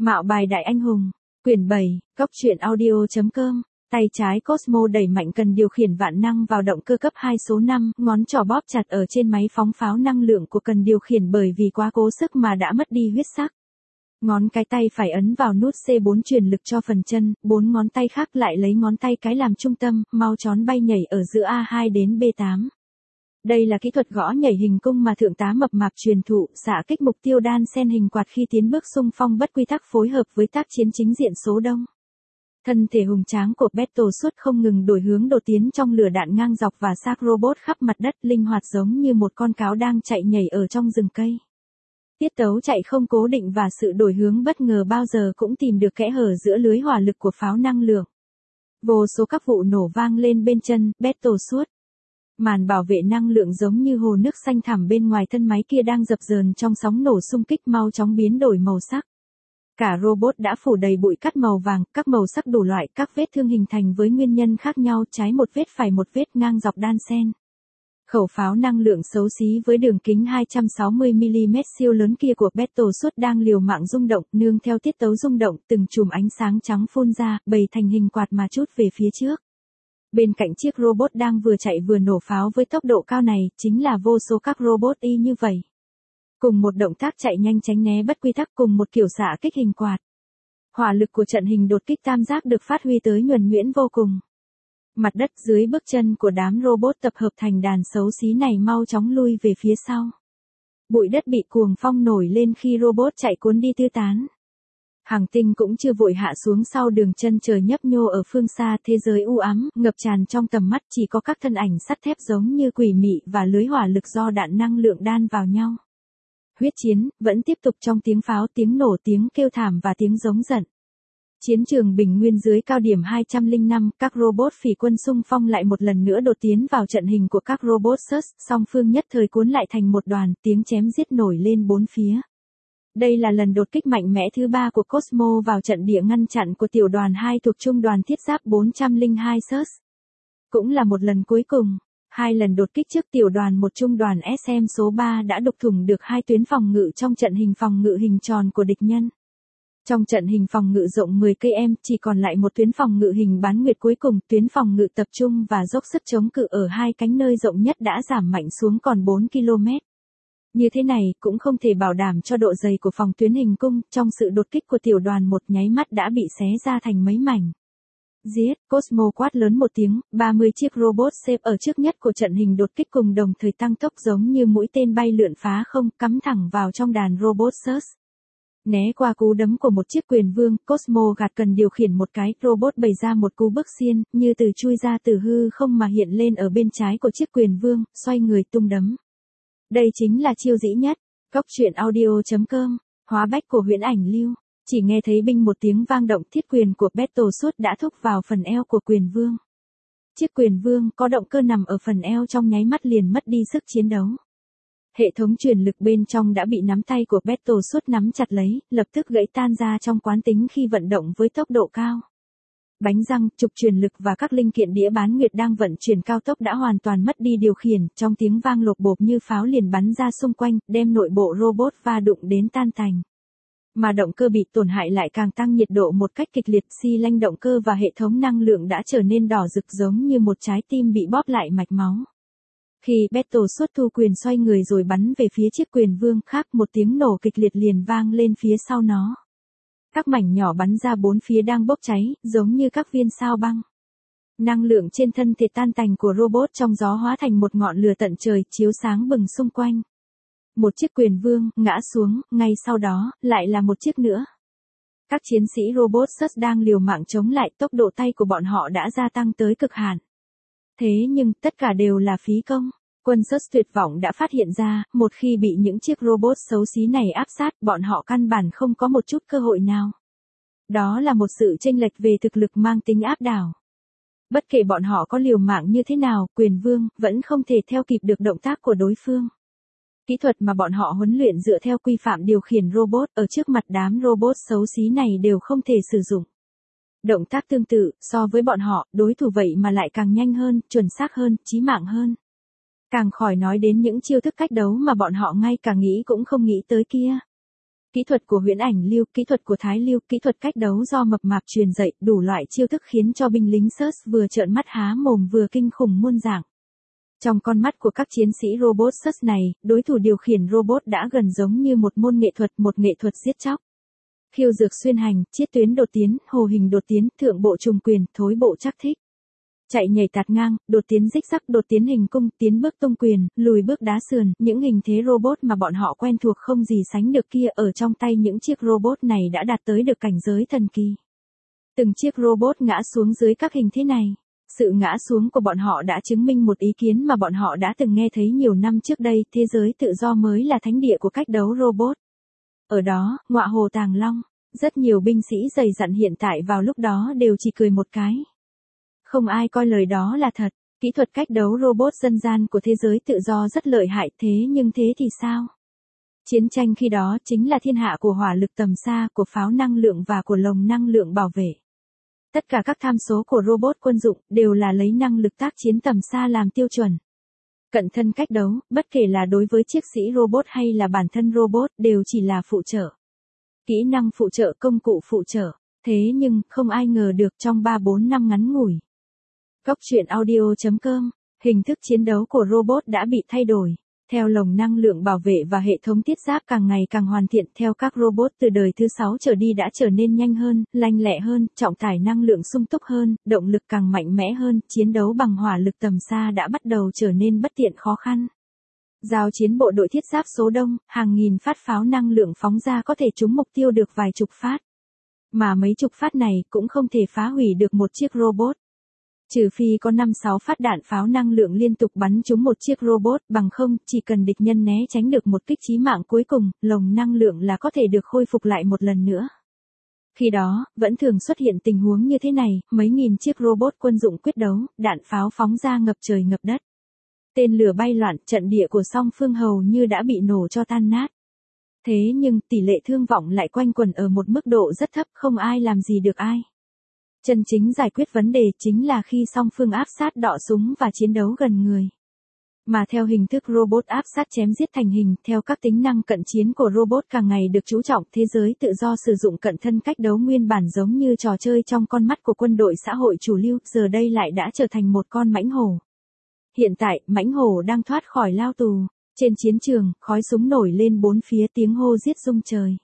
Mạo bài đại anh hùng. Quyển 7, Góc truyện audio.com. Tay trái Cosmo đẩy mạnh cần điều khiển vạn năng vào động cơ cấp 2 số 5, ngón trỏ bóp chặt ở trên máy phóng pháo năng lượng của cần điều khiển bởi vì quá cố sức mà đã mất đi huyết sắc. Ngón cái tay phải ấn vào nút C4 truyền lực cho phần chân, 4 ngón tay khác lại lấy ngón tay cái làm trung tâm, mau chóng bay nhảy ở giữa A2 đến B8. Đây là kỹ thuật gõ nhảy hình cung mà thượng tá mập mạp truyền thụ, xạ kích mục tiêu đan xen hình quạt khi tiến bước xung phong bất quy tắc phối hợp với tác chiến chính diện số đông. Thân thể hùng tráng của Beto suốt không ngừng đổi hướng đột tiến trong lửa đạn ngang dọc và xác robot khắp mặt đất linh hoạt giống như một con cáo đang chạy nhảy ở trong rừng cây. Tiết tấu chạy không cố định và sự đổi hướng bất ngờ bao giờ cũng tìm được kẽ hở giữa lưới hỏa lực của pháo năng lượng. Vô số các vụ nổ vang lên bên chân, Beto suốt. Màn bảo vệ năng lượng giống như hồ nước xanh thẳm bên ngoài thân máy kia đang dập dờn trong sóng nổ xung kích mau chóng biến đổi màu sắc. Cả robot đã phủ đầy bụi cát màu vàng, các màu sắc đủ loại, các vết thương hình thành với nguyên nhân khác nhau, trái một vết phải một vết ngang dọc đan xen. Khẩu pháo năng lượng xấu xí với đường kính 260mm siêu lớn kia của Beto suốt đang liều mạng rung động, nương theo tiết tấu rung động, từng chùm ánh sáng trắng phun ra, bầy thành hình quạt mà trút về phía trước. Bên cạnh chiếc robot đang vừa chạy vừa nổ pháo với tốc độ cao này, chính là vô số các robot y như vậy. Cùng một động tác chạy nhanh tránh né bất quy tắc, cùng một kiểu xạ kích hình quạt. Hỏa lực của trận hình đột kích tam giác được phát huy tới nhuần nhuyễn vô cùng. Mặt đất dưới bước chân của đám robot tập hợp thành đàn xấu xí này mau chóng lui về phía sau. Bụi đất bị cuồng phong nổi lên khi robot chạy cuốn đi tứ tán. Hàng tinh cũng chưa vội hạ xuống sau đường chân trời nhấp nhô ở phương xa, thế giới u ám, ngập tràn trong tầm mắt, chỉ có các thân ảnh sắt thép giống như quỷ mị và lưới hỏa lực do đạn năng lượng đan vào nhau. Huyết chiến vẫn tiếp tục trong tiếng pháo, tiếng nổ, tiếng kêu thảm và tiếng giống giận. Chiến trường Bình Nguyên dưới cao điểm 205, các robot phỉ quân xung phong lại một lần nữa đột tiến vào trận hình của các robot SUS, song phương nhất thời cuốn lại thành một đoàn, tiếng chém giết nổi lên bốn phía. Đây là lần đột kích mạnh mẽ thứ 3 của Cosmo vào trận địa ngăn chặn của tiểu đoàn 2 thuộc trung đoàn thiết giáp 402 SUS. Cũng là một lần cuối cùng. 2 lần đột kích trước tiểu đoàn 1 trung đoàn SM số 3 đã đục thủng được 2 tuyến phòng ngự trong trận hình phòng ngự hình tròn của địch nhân. Trong trận hình phòng ngự rộng 10 km chỉ còn lại một tuyến phòng ngự hình bán nguyệt cuối cùng, tuyến phòng ngự tập trung và dốc sức chống cự ở hai cánh nơi rộng nhất đã giảm mạnh xuống còn 4 km. Như thế này cũng không thể bảo đảm cho độ dày của phòng tuyến hình cung, trong sự đột kích của tiểu đoàn một nháy mắt đã bị xé ra thành mấy mảnh. Giết, Cosmo quát lớn một tiếng, 30 chiếc robot xếp ở trước nhất của trận hình đột kích cùng đồng thời tăng tốc giống như mũi tên bay lượn phá không, cắm thẳng vào trong đàn robot SUS. Né qua cú đấm của một chiếc quyền vương, Cosmo gạt cần điều khiển một cái, robot bày ra một cú bước xiên, như từ chui ra từ hư không mà hiện lên ở bên trái của chiếc quyền vương, xoay người tung đấm. Đây chính là chiêu dĩ nhất. Góc truyện audio.com, hóa bách của huyễn ảnh lưu. Chỉ nghe thấy binh một tiếng vang động, thiết quyền của Beto suốt đã thúc vào phần eo của quyền vương. Chiếc quyền vương có động cơ nằm ở phần eo trong nháy mắt liền mất đi sức chiến đấu. Hệ thống truyền lực bên trong đã bị nắm tay của Beto suốt nắm chặt lấy, lập tức gãy tan ra trong quán tính khi vận động với tốc độ cao. Bánh răng, trục truyền lực và các linh kiện đĩa bán nguyệt đang vận chuyển cao tốc đã hoàn toàn mất đi điều khiển, trong tiếng vang lộp bộp như pháo liền bắn ra xung quanh, đem nội bộ robot va đụng đến tan tành. Mà động cơ bị tổn hại lại càng tăng nhiệt độ một cách kịch liệt, xi lanh động cơ và hệ thống năng lượng đã trở nên đỏ rực giống như một trái tim bị bóp lại mạch máu. Khi Beto suốt thu quyền xoay người rồi bắn về phía chiếc quyền vương khác, một tiếng nổ kịch liệt liền vang lên phía sau nó. Các mảnh nhỏ bắn ra bốn phía đang bốc cháy, giống như các viên sao băng. Năng lượng trên thân thể tan tành của robot trong gió hóa thành một ngọn lửa tận trời, chiếu sáng bừng xung quanh. Một chiếc quyền vương ngã xuống, ngay sau đó, lại là một chiếc nữa. Các chiến sĩ robot SUS đang liều mạng chống lại, tốc độ tay của bọn họ đã gia tăng tới cực hạn. Thế nhưng, tất cả đều là phí công. Quân SUS tuyệt vọng đã phát hiện ra, một khi bị những chiếc robot xấu xí này áp sát, bọn họ căn bản không có một chút cơ hội nào. Đó là một sự chênh lệch về thực lực mang tính áp đảo. Bất kể bọn họ có liều mạng như thế nào, quyền vương vẫn không thể theo kịp được động tác của đối phương. Kỹ thuật mà bọn họ huấn luyện dựa theo quy phạm điều khiển robot ở trước mặt đám robot xấu xí này đều không thể sử dụng. Động tác tương tự, so với bọn họ, đối thủ vậy mà lại càng nhanh hơn, chuẩn xác hơn, chí mạng hơn. Càng khỏi nói đến những chiêu thức cách đấu mà bọn họ ngay cả nghĩ cũng không nghĩ tới kia. Kỹ thuật của Huyễn Ảnh Lưu, kỹ thuật của Thái Lưu, kỹ thuật cách đấu do mập mạp truyền dạy, đủ loại chiêu thức khiến cho binh lính Search vừa trợn mắt há mồm vừa kinh khủng muôn dạng. Trong con mắt của các chiến sĩ robot Search này, đối thủ điều khiển robot đã gần giống như một môn nghệ thuật, một nghệ thuật giết chóc. Khiêu dược xuyên hành, chiết tuyến đột tiến, hồ hình đột tiến, thượng bộ trùng quyền, thối bộ chắc thích. Chạy nhảy tạt ngang, đột tiến rích rắc, đột tiến hình cung, tiến bước tung quyền, lùi bước đá sườn, những hình thế robot mà bọn họ quen thuộc không gì sánh được kia ở trong tay những chiếc robot này đã đạt tới được cảnh giới thần kỳ. Từng chiếc robot ngã xuống dưới các hình thế này. Sự ngã xuống của bọn họ đã chứng minh một ý kiến mà bọn họ đã từng nghe thấy nhiều năm trước đây, thế giới tự do mới là thánh địa của cách đấu robot. Ở đó, ngọa hồ tàng long, rất nhiều binh sĩ dày dặn hiện tại vào lúc đó đều chỉ cười một cái. Không ai coi lời đó là thật, kỹ thuật cách đấu robot dân gian của thế giới tự do rất lợi hại, thế nhưng thế thì sao? Chiến tranh khi đó chính là thiên hạ của hỏa lực tầm xa, của pháo năng lượng và của lồng năng lượng bảo vệ. Tất cả các tham số của robot quân dụng đều là lấy năng lực tác chiến tầm xa làm tiêu chuẩn. Cận thân cách đấu, bất kể là đối với chiếc sĩ robot hay là bản thân robot đều chỉ là phụ trợ. Kỹ năng phụ trợ, công cụ phụ trợ. Thế nhưng, không ai ngờ được trong 3-4 năm ngắn ngủi. Góc truyện audio.com, hình thức chiến đấu của robot đã bị thay đổi. Theo lồng năng lượng bảo vệ và hệ thống thiết giáp càng ngày càng hoàn thiện, theo các robot từ đời thứ 6 trở đi đã trở nên nhanh hơn, lanh lẹ hơn, trọng tải năng lượng sung túc hơn, động lực càng mạnh mẽ hơn, chiến đấu bằng hỏa lực tầm xa đã bắt đầu trở nên bất tiện khó khăn. Giao chiến bộ đội thiết giáp số đông, hàng nghìn phát pháo năng lượng phóng ra có thể trúng mục tiêu được vài chục phát. Mà mấy chục phát này cũng không thể phá hủy được một chiếc robot. Trừ phi có 5-6 phát đạn pháo năng lượng liên tục bắn trúng một chiếc robot, bằng không, chỉ cần địch nhân né tránh được một kích chí mạng cuối cùng, lồng năng lượng là có thể được khôi phục lại một lần nữa. Khi đó, vẫn thường xuất hiện tình huống như thế này, mấy nghìn chiếc robot quân dụng quyết đấu, đạn pháo phóng ra ngập trời ngập đất. Tên lửa bay loạn, trận địa của song phương hầu như đã bị nổ cho tan nát. Thế nhưng, tỷ lệ thương vong lại quanh quẩn ở một mức độ rất thấp, không ai làm gì được ai. Chân chính giải quyết vấn đề chính là khi song phương áp sát đọ súng và chiến đấu gần người. Mà theo hình thức robot áp sát chém giết thành hình, theo các tính năng cận chiến của robot càng ngày được chú trọng, thế giới tự do sử dụng cận thân cách đấu nguyên bản giống như trò chơi trong con mắt của quân đội xã hội chủ lưu, giờ đây lại đã trở thành một con mãnh hổ. Hiện tại, mãnh hổ đang thoát khỏi lao tù. Trên chiến trường, khói súng nổi lên bốn phía, tiếng hô giết rung trời.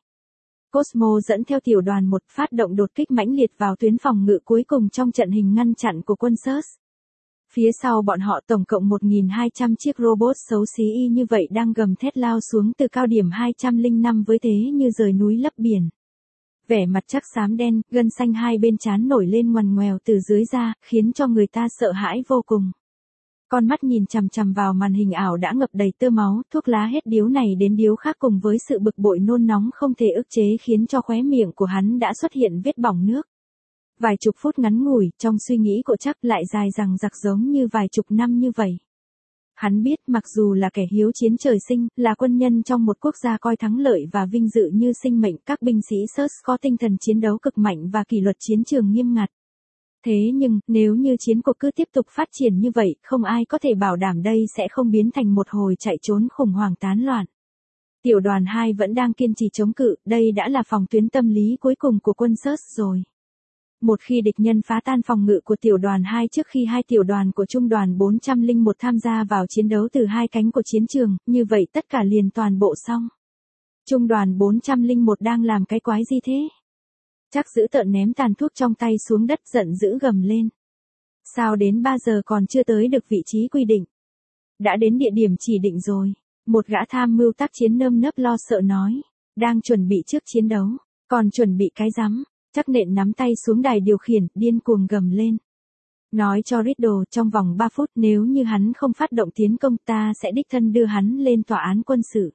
Cosmo dẫn theo tiểu đoàn 1 phát động đột kích mãnh liệt vào tuyến phòng ngự cuối cùng trong trận hình ngăn chặn của quân Search. Phía sau bọn họ tổng cộng 1.200 chiếc robot xấu xí y như vậy đang gầm thét lao xuống từ cao điểm 205 với thế như rời núi lấp biển. Vẻ mặt chắc xám đen, gân xanh hai bên trán nổi lên ngoằn ngoèo từ dưới da, khiến cho người ta sợ hãi vô cùng. Con mắt nhìn chằm chằm vào màn hình ảo đã ngập đầy tơ máu, thuốc lá hết điếu này đến điếu khác cùng với sự bực bội nôn nóng không thể ức chế khiến cho khóe miệng của hắn đã xuất hiện vết bỏng nước. Vài chục phút ngắn ngủi, trong suy nghĩ của chắc lại dài dằng dặc giống như vài chục năm như vậy. Hắn biết mặc dù là kẻ hiếu chiến trời sinh, là quân nhân trong một quốc gia coi thắng lợi và vinh dự như sinh mệnh, các binh sĩ Search có tinh thần chiến đấu cực mạnh và kỷ luật chiến trường nghiêm ngặt. Thế nhưng, nếu như chiến cuộc cứ tiếp tục phát triển như vậy, không ai có thể bảo đảm đây sẽ không biến thành một hồi chạy trốn khủng hoảng tán loạn. Tiểu đoàn 2 vẫn đang kiên trì chống cự, đây đã là phòng tuyến tâm lý cuối cùng của quân Search rồi. Một khi địch nhân phá tan phòng ngự của tiểu đoàn 2 trước khi hai tiểu đoàn của trung đoàn 401 tham gia vào chiến đấu từ hai cánh của chiến trường, như vậy tất cả liền toàn bộ xong. Trung đoàn 401 đang làm cái quái gì thế? Chắc giữ tợn ném tàn thuốc trong tay xuống đất giận dữ gầm lên. Sao đến 3 giờ còn chưa tới được vị trí quy định? Đã đến địa điểm chỉ định rồi. Một gã tham mưu tác chiến nơm nớp lo sợ nói. Đang chuẩn bị trước chiến đấu. Còn chuẩn bị cái rắm. Chắc nện nắm tay xuống đài điều khiển, điên cuồng gầm lên. Nói cho Riddle trong vòng 3 phút nếu như hắn không phát động tiến công ta sẽ đích thân đưa hắn lên tòa án quân sự.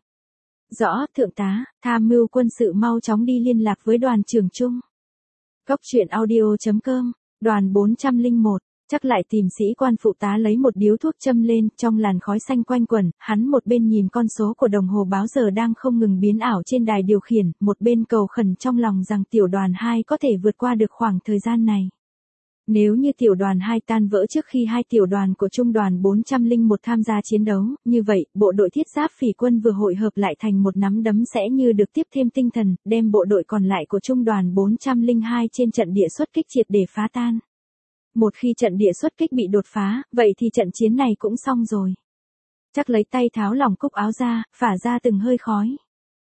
Rõ, thượng tá, tham mưu quân sự mau chóng đi liên lạc với đoàn trưởng Trung. Góc truyện audio.com, đoàn 401, chắc lại tìm sĩ quan phụ tá lấy một điếu thuốc châm lên, trong làn khói xanh quanh quẩn, hắn một bên nhìn con số của đồng hồ báo giờ đang không ngừng biến ảo trên đài điều khiển, một bên cầu khẩn trong lòng rằng tiểu đoàn 2 có thể vượt qua được khoảng thời gian này. Nếu như tiểu đoàn 2 tan vỡ trước khi hai tiểu đoàn của trung đoàn 401 tham gia chiến đấu, như vậy, bộ đội thiết giáp phỉ quân vừa hội hợp lại thành một nắm đấm sẽ như được tiếp thêm tinh thần, đem bộ đội còn lại của trung đoàn 402 trên trận địa xuất kích triệt để phá tan. Một khi trận địa xuất kích bị đột phá, vậy thì trận chiến này cũng xong rồi. Chắc lấy tay tháo lỏng cúc áo ra, phả ra từng hơi khói.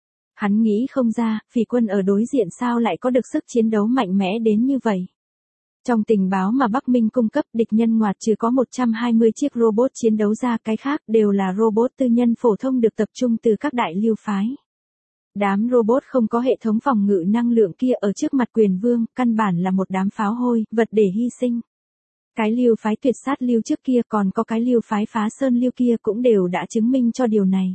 Hắn nghĩ không ra, phỉ quân ở đối diện sao lại có được sức chiến đấu mạnh mẽ đến như vậy. Trong tình báo mà Bắc Minh cung cấp, địch nhân ngoại trừ có 120 chiếc robot chiến đấu ra, cái khác đều là robot tư nhân phổ thông được tập trung từ các đại lưu phái. Đám robot không có hệ thống phòng ngự năng lượng kia ở trước mặt quyền vương, căn bản là một đám pháo hôi, vật để hy sinh. Cái lưu phái tuyệt sát lưu trước kia còn có cái lưu phái phá sơn lưu kia cũng đều đã chứng minh cho điều này.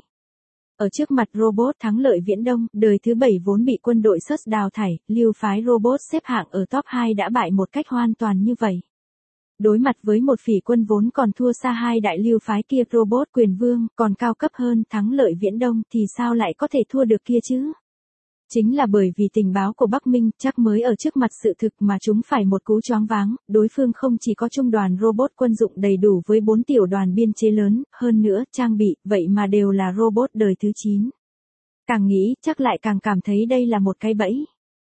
Ở trước mặt robot thắng lợi Viễn Đông, đời thứ 7 vốn bị quân đội SUS đào thải, lưu phái robot xếp hạng ở top 2 đã bại một cách hoàn toàn như vậy. Đối mặt với một phỉ quân vốn còn thua xa hai đại lưu phái kia, robot quyền vương còn cao cấp hơn thắng lợi Viễn Đông thì sao lại có thể thua được kia chứ? Chính là bởi vì tình báo của Bắc Minh chắc mới ở trước mặt sự thực mà chúng phải một cú choáng váng, đối phương không chỉ có trung đoàn robot quân dụng đầy đủ với 4 tiểu đoàn biên chế lớn, hơn nữa trang bị, vậy mà đều là robot đời thứ 9. Càng nghĩ chắc lại càng cảm thấy đây là một cái bẫy.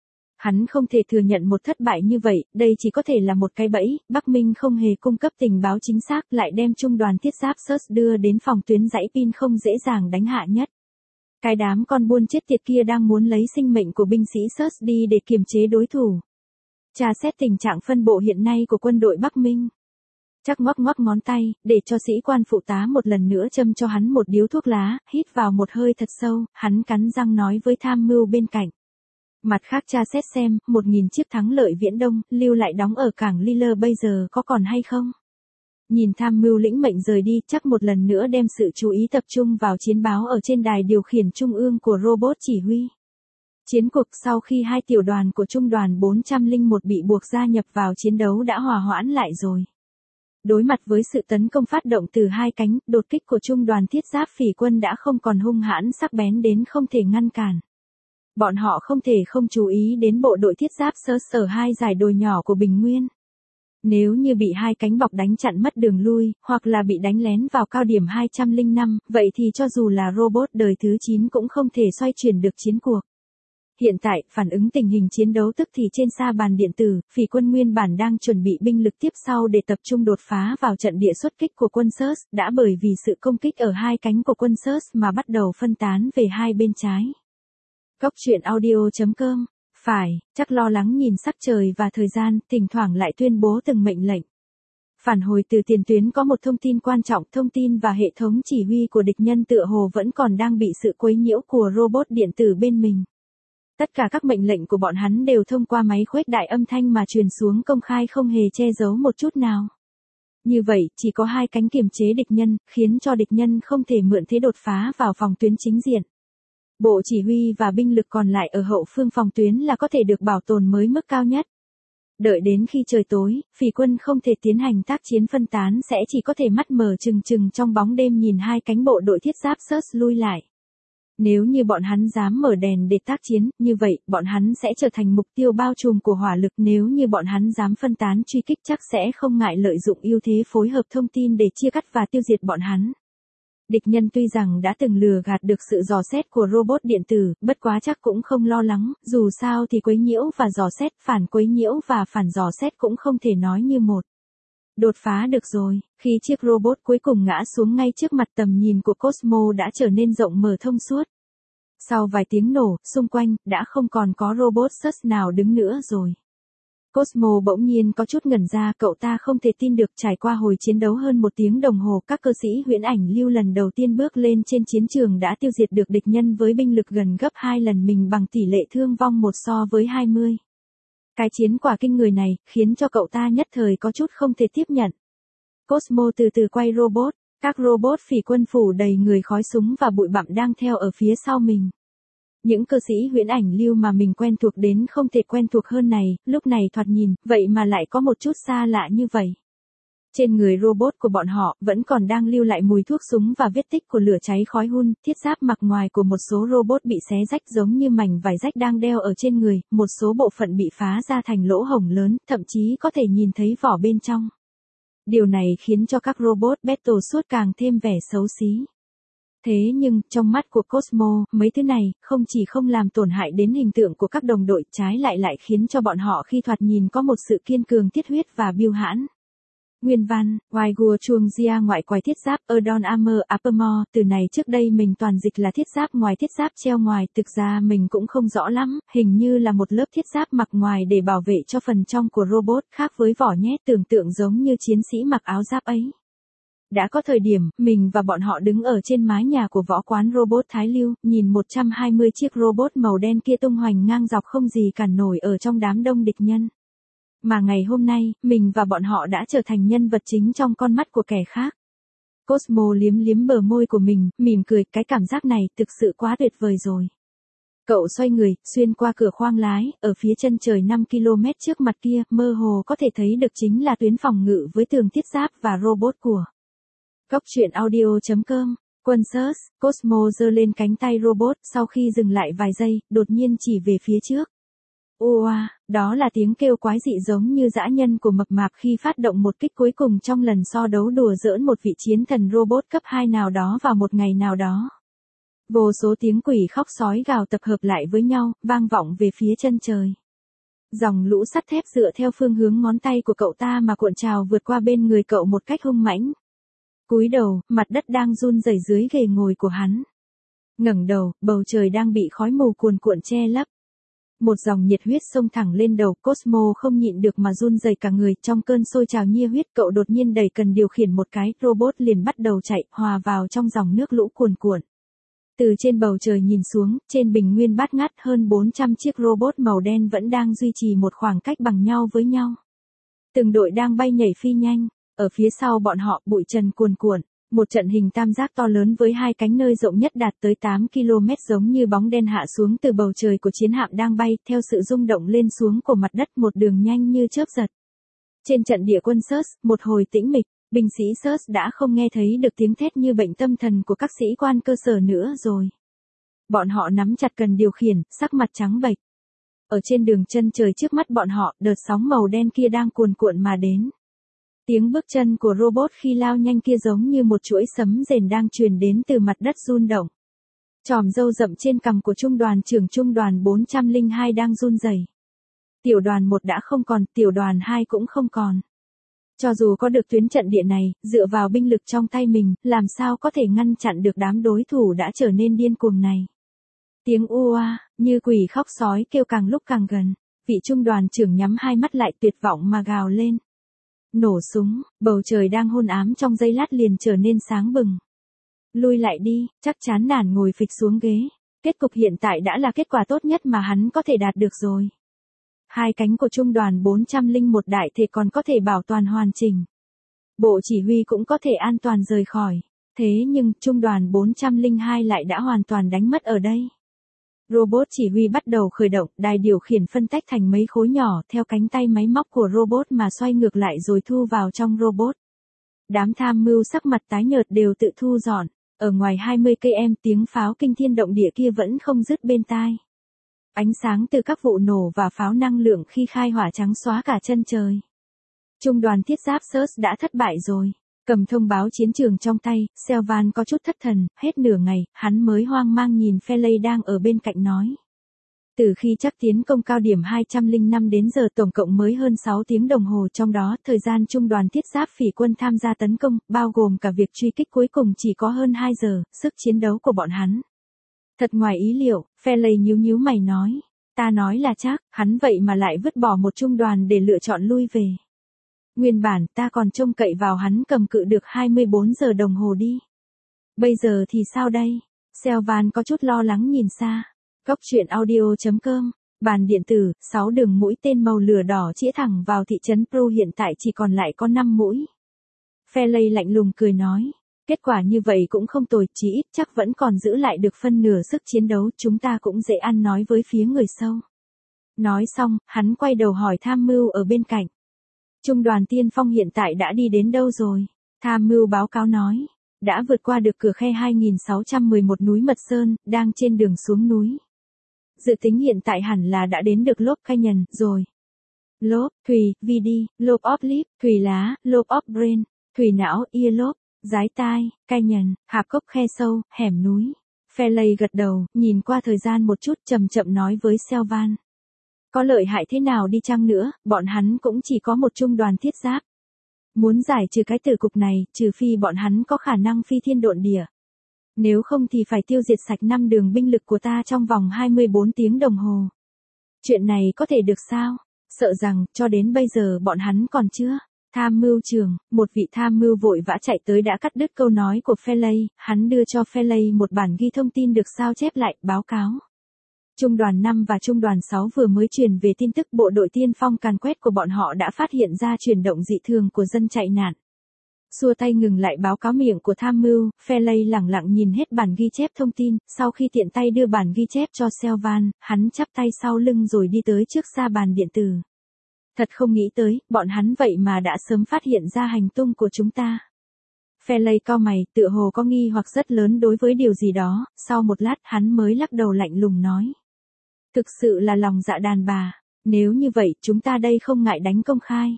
Hắn không thể thừa nhận một thất bại như vậy, đây chỉ có thể là một cái bẫy, Bắc Minh không hề cung cấp tình báo chính xác lại đem trung đoàn thiết giáp SUS đưa đến phòng tuyến dãy pin không dễ dàng đánh hạ nhất. Cái đám con buôn chết tiệt kia đang muốn lấy sinh mệnh của binh sĩ SUS đi để kiềm chế đối thủ. Tra xét tình trạng phân bộ hiện nay của quân đội Bắc Minh. Chắc ngoắc ngoắc ngón tay, để cho sĩ quan phụ tá một lần nữa châm cho hắn một điếu thuốc lá, hít vào một hơi thật sâu, hắn cắn răng nói với tham mưu bên cạnh. Mặt khác tra xét xem, 1.000 chiếc thắng lợi Viễn Đông, lưu lại đóng ở cảng Lille bây giờ có còn hay không? Nhìn tham mưu lĩnh mệnh rời đi, chắc một lần nữa đem sự chú ý tập trung vào chiến báo ở trên đài điều khiển trung ương của robot chỉ huy. Chiến cuộc sau khi hai tiểu đoàn của trung đoàn 401 bị buộc gia nhập vào chiến đấu đã hòa hoãn lại rồi. Đối mặt với sự tấn công phát động từ hai cánh, đột kích của trung đoàn thiết giáp phỉ quân đã không còn hung hãn sắc bén đến không thể ngăn cản. Bọn họ không thể không chú ý đến bộ đội thiết giáp SUS ở hai dải đồi nhỏ của Bình Nguyên. Nếu như bị hai cánh bọc đánh chặn mất đường lui, hoặc là bị đánh lén vào cao điểm 205, vậy thì cho dù là robot đời thứ 9 cũng không thể xoay chuyển được chiến cuộc. Hiện tại, phản ứng tình hình chiến đấu tức thì trên sa bàn điện tử, phỉ quân nguyên bản đang chuẩn bị binh lực tiếp sau để tập trung đột phá vào trận địa xuất kích của quân SUS, đã bởi vì sự công kích ở hai cánh của quân SUS mà bắt đầu phân tán về hai bên trái. Góc truyện audio.com. Phải, chắc lo lắng nhìn sắc trời và thời gian, thỉnh thoảng lại tuyên bố từng mệnh lệnh. Phản hồi từ tiền tuyến có một thông tin quan trọng, thông tin và hệ thống chỉ huy của địch nhân tựa hồ vẫn còn đang bị sự quấy nhiễu của robot điện tử bên mình. Tất cả các mệnh lệnh của bọn hắn đều thông qua máy khuếch đại âm thanh mà truyền xuống công khai không hề che giấu một chút nào. Như vậy, chỉ có hai cánh kiềm chế địch nhân, khiến cho địch nhân không thể mượn thế đột phá vào phòng tuyến chính diện. Bộ chỉ huy và binh lực còn lại ở hậu phương phòng tuyến là có thể được bảo tồn mới mức cao nhất. Đợi đến khi trời tối, phỉ quân không thể tiến hành tác chiến phân tán sẽ chỉ có thể mắt mở trừng trừng trong bóng đêm nhìn hai cánh bộ đội thiết giáp SUS lui lại. Nếu như bọn hắn dám mở đèn để tác chiến, như vậy, bọn hắn sẽ trở thành mục tiêu bao trùm của hỏa lực. Nếu như bọn hắn dám phân tán truy kích chắc sẽ không ngại lợi dụng ưu thế phối hợp thông tin để chia cắt và tiêu diệt bọn hắn. Địch nhân tuy rằng đã từng lừa gạt được sự dò xét của robot điện tử, bất quá chắc cũng không lo lắng, dù sao thì quấy nhiễu và dò xét, phản quấy nhiễu và phản dò xét cũng không thể nói như một. Đột phá được rồi, khi chiếc robot cuối cùng ngã xuống ngay trước mặt tầm nhìn của Cosmo đã trở nên rộng mở thông suốt. Sau vài tiếng nổ, xung quanh, đã không còn có robot SUS nào đứng nữa rồi. Cosmo bỗng nhiên có chút ngẩn ra, cậu ta không thể tin được trải qua hồi chiến đấu hơn 1 tiếng đồng hồ, các cơ sĩ huyễn ảnh lưu lần đầu tiên bước lên trên chiến trường đã tiêu diệt được địch nhân với binh lực gần gấp 2 lần mình bằng tỷ lệ thương vong 1 so với 20. Cái chiến quả kinh người này, khiến cho cậu ta nhất thời có chút không thể tiếp nhận. Cosmo từ từ quay robot, các robot phỉ quân phủ đầy người khói súng và bụi bặm đang theo ở phía sau mình. Những cơ sĩ huyễn ảnh lưu mà mình quen thuộc đến không thể quen thuộc hơn này, lúc này thoạt nhìn, vậy mà lại có một chút xa lạ như vậy. Trên người robot của bọn họ vẫn còn đang lưu lại mùi thuốc súng và vết tích của lửa cháy khói hun, thiết giáp mặc ngoài của một số robot bị xé rách giống như mảnh vải rách đang đeo ở trên người, một số bộ phận bị phá ra thành lỗ hổng lớn, thậm chí có thể nhìn thấy vỏ bên trong. Điều này khiến cho các robot Battlesworld càng thêm vẻ xấu xí. Thế nhưng, trong mắt của Cosmo, mấy thứ này, không chỉ không làm tổn hại đến hình tượng của các đồng đội, trái lại khiến cho bọn họ khi thoạt nhìn có một sự kiên cường tiết huyết và biêu hãn. Nguyên văn, Waiguo Chuông Jia ngoại quài thiết giáp, Erdon Armor Uppermore, từ này trước đây mình toàn dịch là thiết giáp ngoài, thiết giáp treo ngoài, thực ra mình cũng không rõ lắm, hình như là một lớp thiết giáp mặc ngoài để bảo vệ cho phần trong của robot, khác với vỏ nhé, tưởng tượng giống như chiến sĩ mặc áo giáp ấy. Đã có thời điểm, mình và bọn họ đứng ở trên mái nhà của võ quán robot Thái Lưu, nhìn 120 chiếc robot màu đen kia tung hoành ngang dọc không gì cản nổi ở trong đám đông địch nhân. Mà ngày hôm nay, mình và bọn họ đã trở thành nhân vật chính trong con mắt của kẻ khác. Cosmo liếm liếm bờ môi của mình, mỉm cười, cái cảm giác này thực sự quá tuyệt vời rồi. Cậu xoay người, xuyên qua cửa khoang lái, ở phía chân trời 5 km trước mặt kia, mơ hồ có thể thấy được chính là tuyến phòng ngự với tường thiết giáp và robot của Góc truyện audio.com. Quân Search, Cosmo giơ lên cánh tay robot, sau khi dừng lại vài giây, đột nhiên chỉ về phía trước. Oa, đó là tiếng kêu quái dị giống như dã nhân của mập mạp khi phát động một kích cuối cùng trong lần so đấu đùa giỡn một vị chiến thần robot cấp 2 nào đó vào một ngày nào đó. Vô số tiếng quỷ khóc sói gào tập hợp lại với nhau, vang vọng về phía chân trời. Dòng lũ sắt thép dựa theo phương hướng ngón tay của cậu ta mà cuộn trào vượt qua bên người cậu một cách hung mãnh. Cúi đầu, mặt đất đang run rẩy dưới ghế ngồi của hắn. Ngẩng đầu, bầu trời đang bị khói mù cuồn cuộn che lấp. Một dòng nhiệt huyết xông thẳng lên đầu, Cosmo không nhịn được mà run rẩy cả người, trong cơn sôi trào nhiệt huyết cậu đột nhiên đẩy cần điều khiển một cái, robot liền bắt đầu chạy, hòa vào trong dòng nước lũ cuồn cuộn. Từ trên bầu trời nhìn xuống, trên bình nguyên bát ngát hơn 400 chiếc robot màu đen vẫn đang duy trì một khoảng cách bằng nhau với nhau. Từng đội đang bay nhảy phi nhanh, ở phía sau bọn họ bụi trần cuồn cuộn. Một trận hình tam giác to lớn với hai cánh nơi rộng nhất đạt tới 8 km giống như bóng đen hạ xuống từ bầu trời của chiến hạm đang bay, theo sự rung động lên xuống của mặt đất một đường nhanh như chớp giật. Trên trận địa quân Search, một hồi tĩnh mịch, binh sĩ Search đã không nghe thấy được tiếng thét như bệnh tâm thần của các sĩ quan cơ sở nữa rồi. Bọn họ nắm chặt cần điều khiển, sắc mặt trắng bệch. Ở trên đường chân trời trước mắt bọn họ, đợt sóng màu đen kia đang cuồn cuộn mà đến. Tiếng bước chân của robot khi lao nhanh kia giống như một chuỗi sấm rền đang truyền đến từ mặt đất rung động. Chòm râu rậm trên cằm của trung đoàn trưởng trung đoàn 402 đang run rẩy. Tiểu đoàn 1 đã không còn, tiểu đoàn 2 cũng không còn. Cho dù có được tuyến trận địa này, dựa vào binh lực trong tay mình, làm sao có thể ngăn chặn được đám đối thủ đã trở nên điên cuồng này. Tiếng oa, như quỷ khóc sói kêu càng lúc càng gần, vị trung đoàn trưởng nhắm hai mắt lại tuyệt vọng mà gào lên. Nổ súng, bầu trời đang hôn ám trong giây lát liền trở nên sáng bừng. Lui lại đi, chắc chán nản ngồi phịch xuống ghế. Kết cục hiện tại đã là kết quả tốt nhất mà hắn có thể đạt được rồi. Hai cánh của trung đoàn 401 đại thể còn có thể bảo toàn hoàn chỉnh. Bộ chỉ huy cũng có thể an toàn rời khỏi. Thế nhưng, trung đoàn 402 lại đã hoàn toàn đánh mất ở đây. Robot chỉ huy bắt đầu khởi động, đài điều khiển phân tách thành mấy khối nhỏ theo cánh tay máy móc của robot mà xoay ngược lại rồi thu vào trong robot. Đám tham mưu sắc mặt tái nhợt đều tự thu dọn, ở ngoài 20 km tiếng pháo kinh thiên động địa kia vẫn không dứt bên tai. Ánh sáng từ các vụ nổ và pháo năng lượng khi khai hỏa trắng xóa cả chân trời. Trung đoàn thiết giáp Search đã thất bại rồi. Cầm thông báo chiến trường trong tay, Selvan có chút thất thần, hết nửa ngày, hắn mới hoang mang nhìn Pheley đang ở bên cạnh nói. Từ khi chắc tiến công cao điểm 205 đến giờ tổng cộng mới hơn 6 tiếng đồng hồ, trong đó thời gian trung đoàn thiết giáp phỉ quân tham gia tấn công, bao gồm cả việc truy kích cuối cùng chỉ có hơn 2 giờ, sức chiến đấu của bọn hắn. Thật ngoài ý liệu, Pheley nhíu mày nói. Ta nói là chắc, hắn vậy mà lại vứt bỏ một trung đoàn để lựa chọn lui về. Nguyên bản ta còn trông cậy vào hắn cầm cự được 24 giờ đồng hồ đi. Bây giờ thì sao đây? Selvan có chút lo lắng nhìn xa. Góc truyện audio.com. Bàn điện tử, 6 đường mũi tên màu lửa đỏ chĩa thẳng vào thị trấn Pru hiện tại chỉ còn lại có 5 mũi. Pheley lạnh lùng cười nói. Kết quả như vậy cũng không tồi, chỉ ít chắc vẫn còn giữ lại được phân nửa sức chiến đấu, chúng ta cũng dễ ăn nói với phía người sâu. Nói xong, hắn quay đầu hỏi tham mưu ở bên cạnh. Trung đoàn tiên phong hiện tại đã đi đến đâu rồi? Tham mưu báo cáo nói. Đã vượt qua được cửa khe 2611 núi Mật Sơn, đang trên đường xuống núi. Dự tính hiện tại hẳn là đã đến được Lốp Canyon rồi. Lốp, thùy, VD, Lốp of Lip, thùy lá, Lốp of Brain, thùy não, ear lốp, dái tai, Canyon, hạp cốc khe sâu, hẻm núi. Pheley gật đầu, nhìn qua thời gian một chút chậm chậm nói với Selvan. Có lợi hại thế nào đi chăng nữa, bọn hắn cũng chỉ có một trung đoàn thiết giáp. Muốn giải trừ cái tử cục này, trừ phi bọn hắn có khả năng phi thiên độn địa. Nếu không thì phải tiêu diệt sạch 5 đường binh lực của ta trong vòng 24 tiếng đồng hồ. Chuyện này có thể được sao? Sợ rằng, cho đến bây giờ bọn hắn còn chưa. Tham mưu trưởng, một vị tham mưu vội vã chạy tới đã cắt đứt câu nói của Pheley, hắn đưa cho Pheley một bản ghi thông tin được sao chép lại, báo cáo. Trung đoàn 5 và Trung đoàn 6 vừa mới truyền về tin tức bộ đội tiên phong càn quét của bọn họ đã phát hiện ra chuyển động dị thường của dân chạy nạn. Xua tay ngừng lại báo cáo miệng của tham mưu, Pheley lẳng lặng nhìn hết bản ghi chép thông tin, sau khi tiện tay đưa bản ghi chép cho Selvan, hắn chắp tay sau lưng rồi đi tới trước sa bàn điện tử. Thật không nghĩ tới, bọn hắn vậy mà đã sớm phát hiện ra hành tung của chúng ta. Pheley cau mày, tựa hồ có nghi hoặc rất lớn đối với điều gì đó, sau một lát hắn mới lắc đầu lạnh lùng nói. Thực sự là lòng dạ đàn bà, nếu như vậy chúng ta đây không ngại đánh công khai.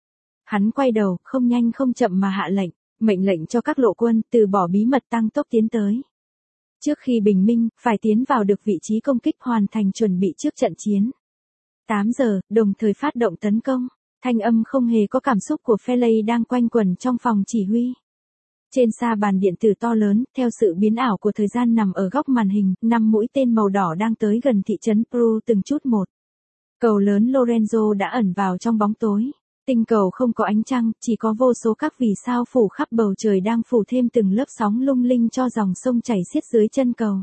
Hắn quay đầu, không nhanh không chậm mà hạ lệnh, mệnh lệnh cho các lộ quân từ bỏ bí mật tăng tốc tiến tới. Trước khi bình minh, phải tiến vào được vị trí công kích hoàn thành chuẩn bị trước trận chiến. 8 giờ, đồng thời phát động tấn công. Thanh âm không hề có cảm xúc của Pheley đang quanh quẩn trong phòng chỉ huy. Trên sa bàn điện tử to lớn, theo sự biến ảo của thời gian nằm ở góc màn hình, 5 mũi tên màu đỏ đang tới gần thị trấn Pru từng chút một. Cầu lớn Lorenzo đã ẩn vào trong bóng tối. Tinh cầu không có ánh trăng, chỉ có vô số các vì sao phủ khắp bầu trời đang phủ thêm từng lớp sóng lung linh cho dòng sông chảy xiết dưới chân cầu.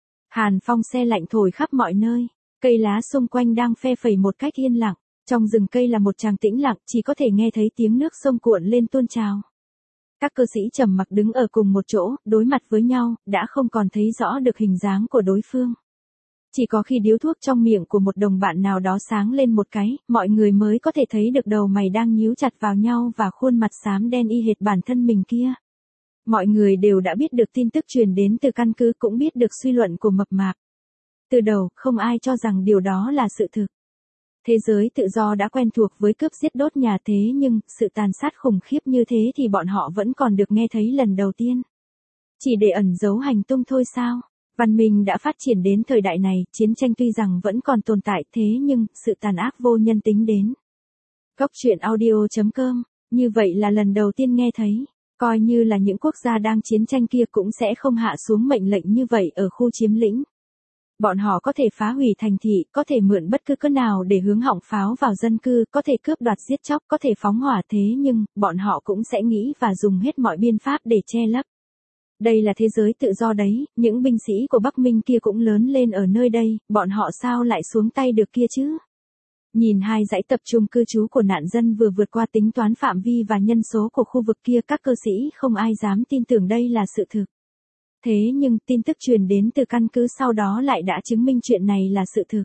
Hàn phong se lạnh thổi khắp mọi nơi. Cây lá xung quanh đang phe phẩy một cách yên lặng. Trong rừng cây là một tràng tĩnh lặng, chỉ có thể nghe thấy tiếng nước sông cuộn lên tuôn trào. Các cơ sĩ trầm mặc đứng ở cùng một chỗ, đối mặt với nhau, đã không còn thấy rõ được hình dáng của đối phương. Chỉ có khi điếu thuốc trong miệng của một đồng bạn nào đó sáng lên một cái, mọi người mới có thể thấy được đầu mày đang nhíu chặt vào nhau và khuôn mặt xám đen y hệt bản thân mình kia. Mọi người đều đã biết được tin tức truyền đến từ căn cứ, cũng biết được suy luận của Mập Mạp. Từ đầu, không ai cho rằng điều đó là sự thực. Thế giới tự do đã quen thuộc với cướp giết đốt nhà, thế nhưng, sự tàn sát khủng khiếp như thế thì bọn họ vẫn còn được nghe thấy lần đầu tiên. Chỉ để ẩn giấu hành tung thôi sao? Văn minh đã phát triển đến thời đại này, chiến tranh tuy rằng vẫn còn tồn tại, thế nhưng, sự tàn ác vô nhân tính đến. Góc truyện audio.com, như vậy là lần đầu tiên nghe thấy. Coi như là những quốc gia đang chiến tranh kia cũng sẽ không hạ xuống mệnh lệnh như vậy ở khu chiếm lĩnh. Bọn họ có thể phá hủy thành thị, có thể mượn bất cứ cỡ nào để hướng họng pháo vào dân cư, có thể cướp đoạt giết chóc, có thể phóng hỏa, thế nhưng, bọn họ cũng sẽ nghĩ và dùng hết mọi biện pháp để che lấp. Đây là thế giới tự do đấy, những binh sĩ của Bắc Minh kia cũng lớn lên ở nơi đây, bọn họ sao lại xuống tay được kia chứ? Nhìn hai dãy tập trung cư trú của nạn dân vừa vượt qua tính toán phạm vi và nhân số của khu vực kia, các cơ sĩ không ai dám tin tưởng đây là sự thực. Thế nhưng, tin tức truyền đến từ căn cứ sau đó lại đã chứng minh chuyện này là sự thực.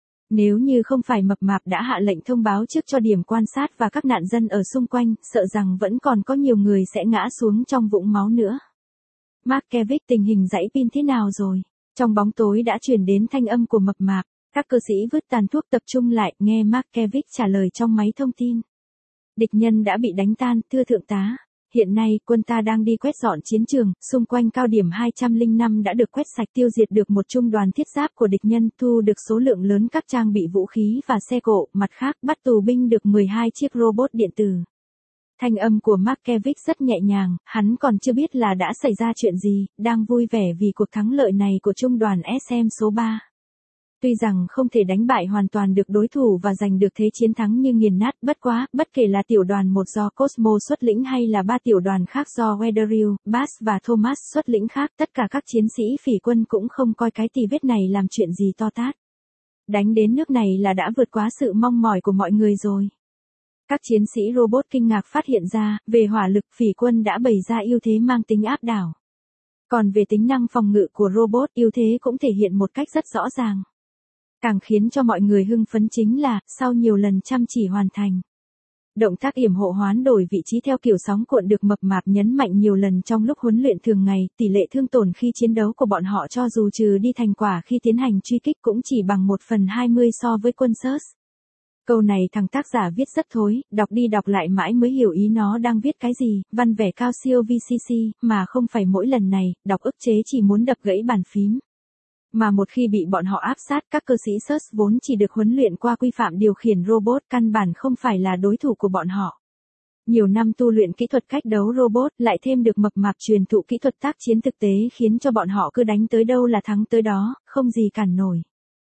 Nếu như không phải Mập Mạp đã hạ lệnh thông báo trước cho điểm quan sát và các nạn dân ở xung quanh, sợ rằng vẫn còn có nhiều người sẽ ngã xuống trong vũng máu nữa. Markevich, tình hình dãy pin thế nào rồi? Trong bóng tối đã truyền đến thanh âm của Mập Mạp. Các cơ sĩ vứt tàn thuốc tập trung lại, nghe Markevich trả lời trong máy thông tin. Địch nhân đã bị đánh tan, thưa thượng tá. Hiện nay, quân ta đang đi quét dọn chiến trường, xung quanh cao điểm 205 đã được quét sạch, tiêu diệt được một trung đoàn thiết giáp của địch nhân, thu được số lượng lớn các trang bị vũ khí và xe cộ, mặt khác bắt tù binh được 12 chiếc robot điện tử. Thanh âm của Markevich rất nhẹ nhàng, hắn còn chưa biết là đã xảy ra chuyện gì, đang vui vẻ vì cuộc thắng lợi này của trung đoàn SM số 3. Tuy rằng không thể đánh bại hoàn toàn được đối thủ và giành được thế chiến thắng như nghiền nát, bất quá, bất kể là tiểu đoàn 1 do Cosmo xuất lĩnh hay là 3 tiểu đoàn khác do Weatherill, Bass và Thomas xuất lĩnh khác, tất cả các chiến sĩ phỉ quân cũng không coi cái tì vết này làm chuyện gì to tát. Đánh đến nước này là đã vượt quá sự mong mỏi của mọi người rồi. Các chiến sĩ robot kinh ngạc phát hiện ra, về hỏa lực phỉ quân đã bày ra ưu thế mang tính áp đảo. Còn về tính năng phòng ngự của robot, ưu thế cũng thể hiện một cách rất rõ ràng. Càng khiến cho mọi người hưng phấn chính là, sau nhiều lần chăm chỉ hoàn thành, Động tác yểm hộ hoán đổi vị trí theo kiểu sóng cuộn được mập mạp nhấn mạnh nhiều lần trong lúc huấn luyện thường ngày, tỷ lệ thương tổn khi chiến đấu của bọn họ cho dù trừ đi thành quả khi tiến hành truy kích cũng chỉ bằng 1/20 so với quân Search. Câu này thằng tác giả viết rất thối, đọc đi đọc lại mãi mới hiểu ý nó đang viết cái gì, văn vẻ cao siêu VCC, mà không phải mỗi lần này, đọc ức chế chỉ muốn đập gãy bàn phím. Mà một khi bị bọn họ áp sát, các cơ sĩ Search vốn chỉ được huấn luyện qua quy phạm điều khiển robot căn bản không phải là đối thủ của bọn họ. Nhiều năm tu luyện kỹ thuật cách đấu robot lại thêm được mập mạp truyền thụ kỹ thuật tác chiến thực tế khiến cho bọn họ cứ đánh tới đâu là thắng tới đó, không gì cản nổi.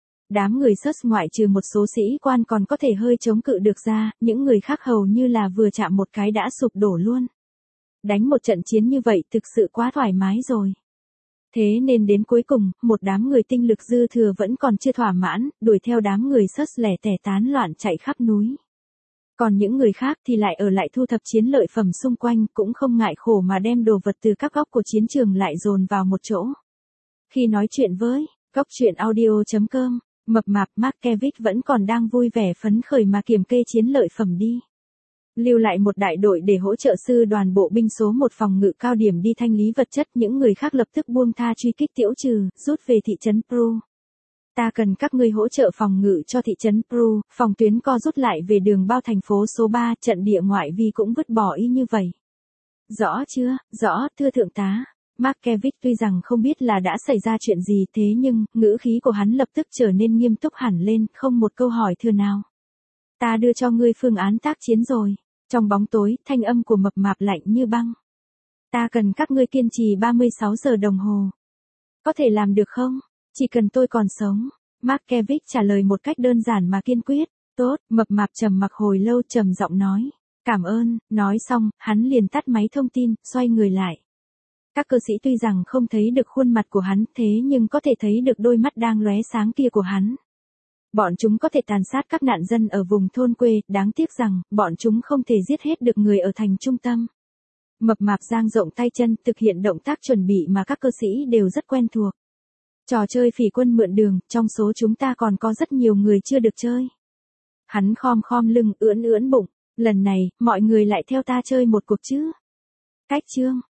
Đám người Search ngoại trừ một số sĩ quan còn có thể hơi chống cự được ra, những người khác hầu như là vừa chạm một cái đã sụp đổ luôn. Đánh một trận chiến như vậy thực sự quá thoải mái rồi. Thế nên đến cuối cùng, một đám người tinh lực dư thừa vẫn còn chưa thỏa mãn, đuổi theo đám người Search lẻ tẻ tán loạn chạy khắp núi. Còn những người khác thì lại ở lại thu thập chiến lợi phẩm xung quanh, cũng không ngại khổ mà đem đồ vật từ các góc của chiến trường lại dồn vào một chỗ. Khi nói chuyện với góc truyện audio.com, mập mạp Markevich vẫn còn đang vui vẻ phấn khởi mà kiểm kê chiến lợi phẩm đi. Lưu lại một đại đội để hỗ trợ sư đoàn bộ binh số 1 phòng ngự cao điểm đi thanh lý vật chất, những người khác lập tức buông tha truy kích Tiễu Trừ, rút về thị trấn Pru. Ta cần các ngươi hỗ trợ phòng ngự cho thị trấn Pru, phòng tuyến co rút lại về đường bao thành phố số 3, trận địa ngoại vi cũng vứt bỏ y như vậy. Rõ chưa, rõ, thưa thượng tá. Markevich tuy rằng không biết là đã xảy ra chuyện gì thế nhưng, ngữ khí của hắn lập tức trở nên nghiêm túc hẳn lên, không một câu hỏi thừa nào. Ta đưa cho ngươi phương án tác chiến rồi. Trong bóng tối, thanh âm của mập mạp lạnh như băng. Ta cần các ngươi kiên trì 36 giờ đồng hồ. Có thể làm được không? Chỉ cần tôi còn sống. Markevich trả lời một cách đơn giản mà kiên quyết. Tốt, mập mạp trầm mặc hồi lâu trầm giọng nói. Cảm ơn, nói xong, hắn liền tắt máy thông tin, xoay người lại. Các cơ sĩ tuy rằng không thấy được khuôn mặt của hắn thế nhưng có thể thấy được đôi mắt đang lóe sáng kia của hắn. Bọn chúng có thể tàn sát các nạn dân ở vùng thôn quê, đáng tiếc rằng, bọn chúng không thể giết hết được người ở thành trung tâm. Mập mạp dang rộng tay chân, thực hiện động tác chuẩn bị mà các cơ sĩ đều rất quen thuộc. Trò chơi phỉ quân mượn đường, trong số chúng ta còn có rất nhiều người chưa được chơi. Hắn khom khom lưng, ưỡn ưỡn bụng, lần này, mọi người lại theo ta chơi một cuộc chứ. Cách chương.